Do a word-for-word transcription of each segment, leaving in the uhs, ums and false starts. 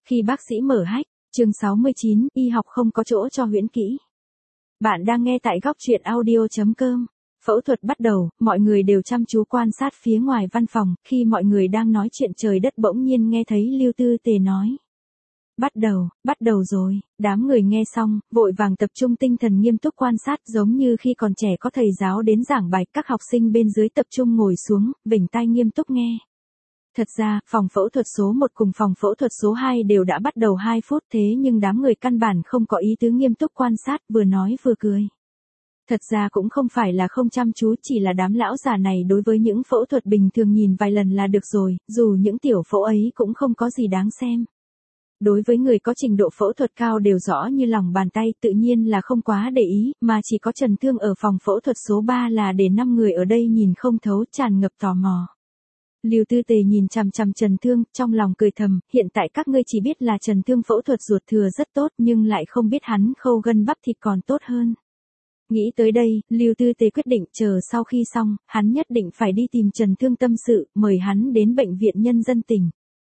Khi bác sĩ mở hách, chương sáu mươi chín, y học không có chỗ cho huyễn kỹ. Bạn đang nghe tại góc truyện audio chấm com. Phẫu thuật bắt đầu, mọi người đều chăm chú quan sát phía ngoài văn phòng, khi mọi người đang nói chuyện trời đất bỗng nhiên nghe thấy Lưu Tư Tề nói. Bắt đầu, bắt đầu rồi, đám người nghe xong, vội vàng tập trung tinh thần nghiêm túc quan sát giống như khi còn trẻ có thầy giáo đến giảng bài, các học sinh bên dưới tập trung ngồi xuống, vểnh tai nghiêm túc nghe. Thật ra, phòng phẫu thuật số một cùng phòng phẫu thuật số hai đều đã bắt đầu hai phút thế nhưng đám người căn bản không có ý tứ nghiêm túc quan sát, vừa nói vừa cười. Thật ra cũng không phải là không chăm chú, chỉ là đám lão già này đối với những phẫu thuật bình thường nhìn vài lần là được rồi, dù những tiểu phẫu ấy cũng không có gì đáng xem. Đối với người có trình độ phẫu thuật cao đều rõ như lòng bàn tay, tự nhiên là không quá để ý, mà chỉ có Trần Thương ở phòng phẫu thuật số ba là để năm người ở đây nhìn không thấu, tràn ngập tò mò. Lưu Tư Tề nhìn chằm chằm Trần Thương, trong lòng cười thầm, hiện tại các ngươi chỉ biết là Trần Thương phẫu thuật ruột thừa rất tốt nhưng lại không biết hắn khâu gân bắp thịt còn tốt hơn. Nghĩ tới đây, Lưu Tư Tề quyết định chờ sau khi xong, hắn nhất định phải đi tìm Trần Thương tâm sự, mời hắn đến bệnh viện nhân dân tỉnh.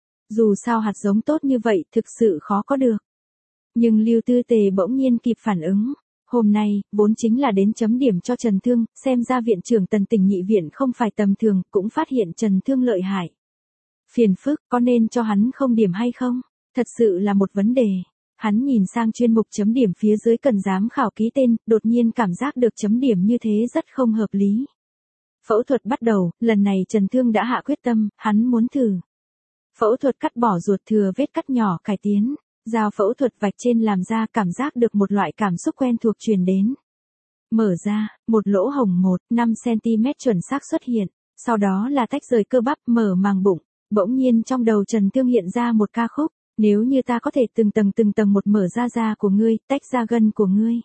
Dù sao hạt giống tốt như vậy thực sự khó có được. Nhưng Lưu Tư Tề bỗng nhiên kịp phản ứng. Hôm nay, vốn chính là đến chấm điểm cho Trần Thương, xem ra viện trưởng Tần Tỉnh nhị viện không phải tầm thường, cũng phát hiện Trần Thương lợi hại. Phiền phức, có nên cho hắn không điểm hay không? Thật sự là một vấn đề. Hắn nhìn sang chuyên mục chấm điểm phía dưới cần giám khảo ký tên, đột nhiên cảm giác được chấm điểm như thế rất không hợp lý. Phẫu thuật bắt đầu, lần này Trần Thương đã hạ quyết tâm, hắn muốn thử. Phẫu thuật cắt bỏ ruột thừa vết cắt nhỏ cải tiến. Dao phẫu thuật vạch trên làm ra cảm giác được một loại cảm xúc quen thuộc truyền đến. Mở ra, một lỗ hổng một phẩy năm xăng-ti-mét chuẩn xác xuất hiện, sau đó là tách rời cơ bắp, mở màng bụng. Bỗng nhiên trong đầu Trần Thương hiện ra một ca khúc, nếu như ta có thể từng tầng từng tầng một mở ra da của ngươi, tách ra gân của ngươi.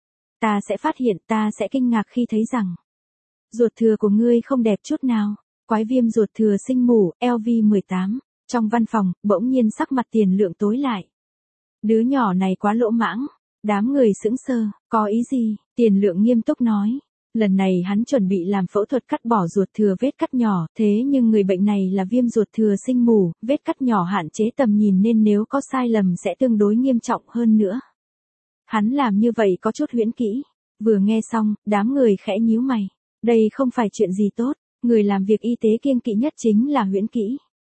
Ta sẽ phát hiện, ta sẽ kinh ngạc khi thấy rằng ruột thừa của ngươi không đẹp chút nào. Quái viêm ruột thừa sinh mủ, L V mười tám. Trong văn phòng, bỗng nhiên sắc mặt Tiền Lượng tối lại. Đứa nhỏ này quá lỗ mãng. Đám người sững sờ, có ý gì? Tiền Lượng nghiêm túc nói. Lần này hắn chuẩn bị làm phẫu thuật cắt bỏ ruột thừa vết cắt nhỏ, thế nhưng người bệnh này là viêm ruột thừa sinh mủ, vết cắt nhỏ hạn chế tầm nhìn nên nếu có sai lầm sẽ tương đối nghiêm trọng hơn nữa. Hắn làm như vậy có chút huyễn kỹ. Vừa nghe xong, đám người khẽ nhíu mày. Đây không phải chuyện gì tốt, người làm việc y tế kiêng kỵ nhất chính là huyễn kỹ.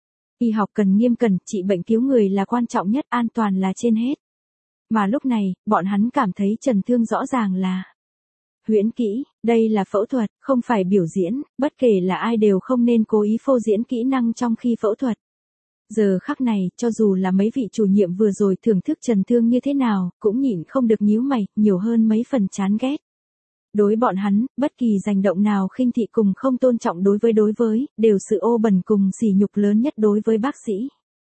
Y học cần nghiêm cẩn, trị bệnh cứu người là quan trọng nhất, an toàn là trên hết. Mà lúc này, bọn hắn cảm thấy Trần Thương rõ ràng là huyễn kỹ, đây là phẫu thuật, không phải biểu diễn, bất kể là ai đều không nên cố ý phô diễn kỹ năng trong khi phẫu thuật. Giờ khắc này, cho dù là mấy vị chủ nhiệm vừa rồi thưởng thức Trần Thương như thế nào, cũng nhịn không được nhíu mày, nhiều hơn mấy phần chán ghét. Đối bọn hắn, bất kỳ hành động nào khinh thị cùng không tôn trọng đối với đối với, đều sự ô bẩn cùng sỉ nhục lớn nhất đối với bác sĩ.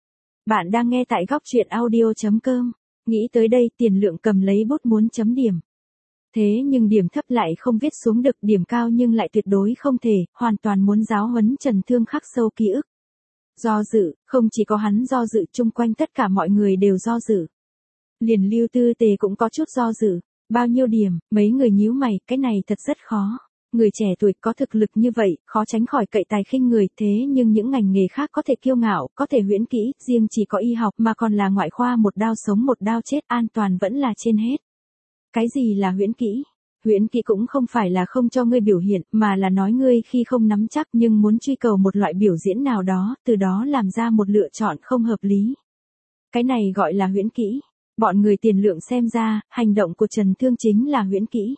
Bạn đang nghe tại góc truyện audio chấm com. Nghĩ tới đây, Tiền Lượng cầm lấy bút muốn chấm điểm. Thế nhưng điểm thấp lại không viết xuống được, điểm cao nhưng lại tuyệt đối không thể, hoàn toàn muốn giáo huấn Trần Thương khắc sâu ký ức. Do dự, không chỉ có hắn do dự, chung quanh tất cả mọi người đều do dự. Liền Lưu Tư Tề cũng có chút do dự. Bao nhiêu điểm, mấy người nhíu mày, cái này thật rất khó. Người trẻ tuổi có thực lực như vậy, khó tránh khỏi cậy tài khinh người, thế nhưng những ngành nghề khác có thể kiêu ngạo, có thể huyễn kỹ, riêng chỉ có y học mà còn là ngoại khoa một đao sống một đao chết, an toàn vẫn là trên hết. Cái gì là huyễn kỹ? Huyễn kỹ cũng không phải là không cho ngươi biểu hiện, mà là nói ngươi khi không nắm chắc nhưng muốn truy cầu một loại biểu diễn nào đó, từ đó làm ra một lựa chọn không hợp lý. Cái này gọi là huyễn kỹ. Bọn người Tiền Lượng xem ra, hành động của Trần Thương chính là huyễn kỹ.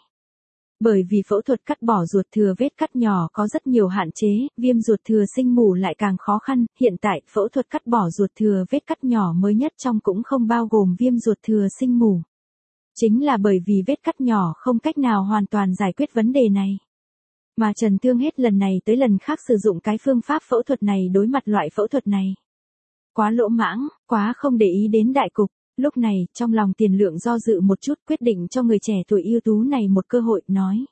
Bởi vì phẫu thuật cắt bỏ ruột thừa vết cắt nhỏ có rất nhiều hạn chế, viêm ruột thừa sinh mủ lại càng khó khăn, hiện tại phẫu thuật cắt bỏ ruột thừa vết cắt nhỏ mới nhất trong cũng không bao gồm viêm ruột thừa sinh mủ. Chính là bởi vì vết cắt nhỏ không cách nào hoàn toàn giải quyết vấn đề này. Mà Trần Thương hết lần này tới lần khác sử dụng cái phương pháp phẫu thuật này đối mặt loại phẫu thuật này. Quá lỗ mãng, quá không để ý đến đại cục. Lúc này, trong lòng Tiền Lượng do dự một chút, quyết định cho người trẻ tuổi ưu tú này một cơ hội, nói.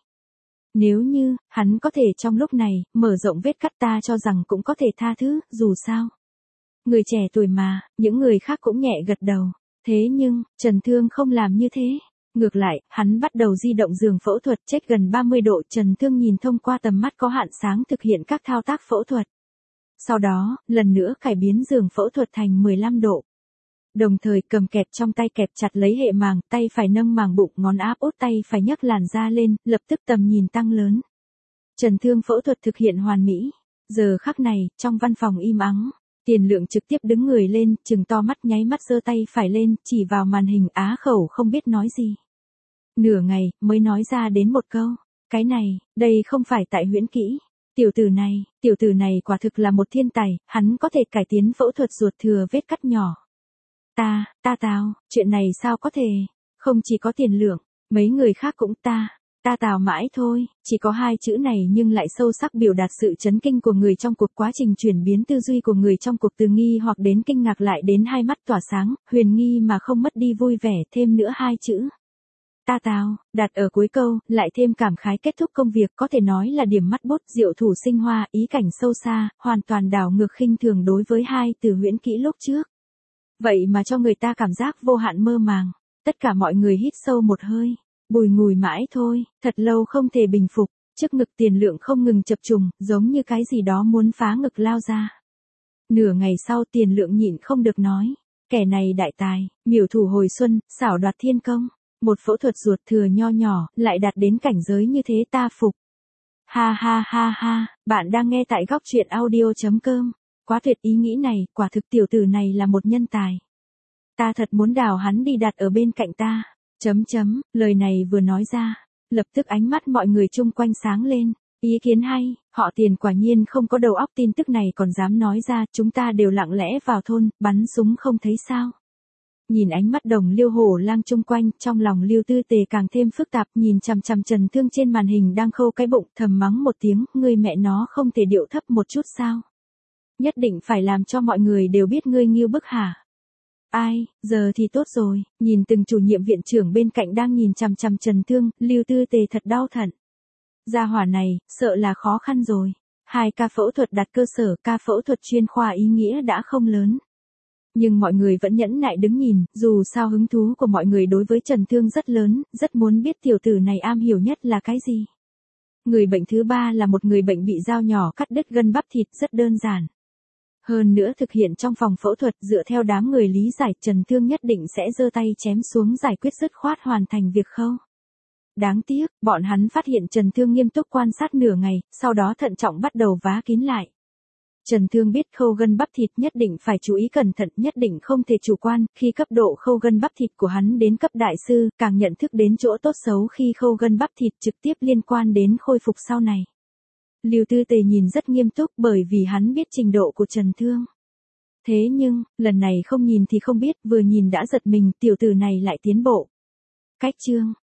Nếu như, hắn có thể trong lúc này, mở rộng vết cắt ta cho rằng cũng có thể tha thứ, dù sao. Người trẻ tuổi mà, những người khác cũng nhẹ gật đầu. Thế nhưng, Trần Thương không làm như thế. Ngược lại, hắn bắt đầu di động giường phẫu thuật chết gần ba mươi độ, Trần Thương nhìn thông qua tầm mắt có hạn sáng thực hiện các thao tác phẫu thuật. Sau đó, lần nữa cải biến giường phẫu thuật thành mười lăm độ. Đồng thời cầm kẹp trong tay kẹp chặt lấy hệ màng, tay phải nâng màng bụng, ngón áp út tay phải nhấc làn da lên, lập tức tầm nhìn tăng lớn. Trần Thương phẫu thuật thực hiện hoàn mỹ. Giờ khắc này, trong văn phòng im ắng, Tiền Lượng trực tiếp đứng người lên, trừng to mắt nháy mắt giơ tay phải lên, chỉ vào màn hình á khẩu không biết nói gì. Nửa ngày, mới nói ra đến một câu. Cái này, đây không phải tại huyễn kỹ. Tiểu tử này, tiểu tử này quả thực là một thiên tài, hắn có thể cải tiến phẫu thuật ruột thừa vết cắt nhỏ. Ta, ta Tào, chuyện này sao có thể, không chỉ có Tiền Lượng, mấy người khác cũng ta, ta Tào mãi thôi, chỉ có hai chữ này nhưng lại sâu sắc biểu đạt sự chấn kinh của người trong cuộc, quá trình chuyển biến tư duy của người trong cuộc từ nghi hoặc đến kinh ngạc lại đến hai mắt tỏa sáng, huyền nghi mà không mất đi vui vẻ, thêm nữa hai chữ. Ta Tào, đặt ở cuối câu, lại thêm cảm khái kết thúc công việc, có thể nói là điểm mắt bút diệu thủ sinh hoa, ý cảnh sâu xa, hoàn toàn đảo ngược khinh thường đối với hai từ huyễn kỹ lúc trước. Vậy mà cho người ta cảm giác vô hạn mơ màng. Tất cả mọi người hít sâu một hơi, bùi ngùi mãi thôi, thật lâu không thể bình phục, trước ngực Tiền Lượng không ngừng chập trùng, giống như cái gì đó muốn phá ngực lao ra. Nửa ngày sau Tiền Lượng nhịn không được nói, kẻ này đại tài, miểu thủ hồi xuân, xảo đoạt thiên công. Một phẫu thuật ruột thừa nho nhỏ, lại đạt đến cảnh giới như thế ta phục. Ha ha ha ha, bạn đang nghe tại góc truyện audio chấm com. Quá tuyệt ý nghĩ này, quả thực tiểu tử này là một nhân tài. Ta thật muốn đào hắn đi đặt ở bên cạnh ta. Chấm chấm, lời này vừa nói ra, lập tức ánh mắt mọi người chung quanh sáng lên. Ý kiến hay, họ Tiền quả nhiên không có đầu óc, tin tức này còn dám nói ra, chúng ta đều lặng lẽ vào thôn, bắn súng không thấy sao. Nhìn ánh mắt Đồng Liêu Hổ Lang chung quanh, trong lòng Lưu Tư Tề càng thêm phức tạp, nhìn chằm chằm Trần Thương trên màn hình đang khâu cái bụng, thầm mắng một tiếng, ngươi mẹ nó không thể điệu thấp một chút sao? Nhất định phải làm cho mọi người đều biết ngươi nghiêu bức hả? Ai, giờ thì tốt rồi, nhìn từng chủ nhiệm viện trưởng bên cạnh đang nhìn chằm chằm Trần Thương, Lưu Tư Tề thật đau thận. Gia hỏa này, sợ là khó khăn rồi. Hai ca phẫu thuật đặt cơ sở, ca phẫu thuật chuyên khoa ý nghĩa đã không lớn. Nhưng mọi người vẫn nhẫn nại đứng nhìn, dù sao hứng thú của mọi người đối với Trần Thương rất lớn, rất muốn biết tiểu tử này am hiểu nhất là cái gì. Người bệnh thứ ba là một người bệnh bị dao nhỏ cắt đứt gân bắp thịt, rất đơn giản. Hơn nữa thực hiện trong phòng phẫu thuật, dựa theo đám người lý giải, Trần Thương nhất định sẽ giơ tay chém xuống giải quyết dứt khoát hoàn thành việc khâu. Đáng tiếc, bọn hắn phát hiện Trần Thương nghiêm túc quan sát nửa ngày, sau đó thận trọng bắt đầu vá kín lại. Trần Thương biết khâu gân bắp thịt nhất định phải chú ý cẩn thận, nhất định không thể chủ quan, khi cấp độ khâu gân bắp thịt của hắn đến cấp đại sư, càng nhận thức đến chỗ tốt xấu khi khâu gân bắp thịt trực tiếp liên quan đến khôi phục sau này. Lưu Tư Tề nhìn rất nghiêm túc bởi vì hắn biết trình độ của Trần Thương. Thế nhưng, lần này không nhìn thì không biết, vừa nhìn đã giật mình, tiểu tử này lại tiến bộ. Cách chương,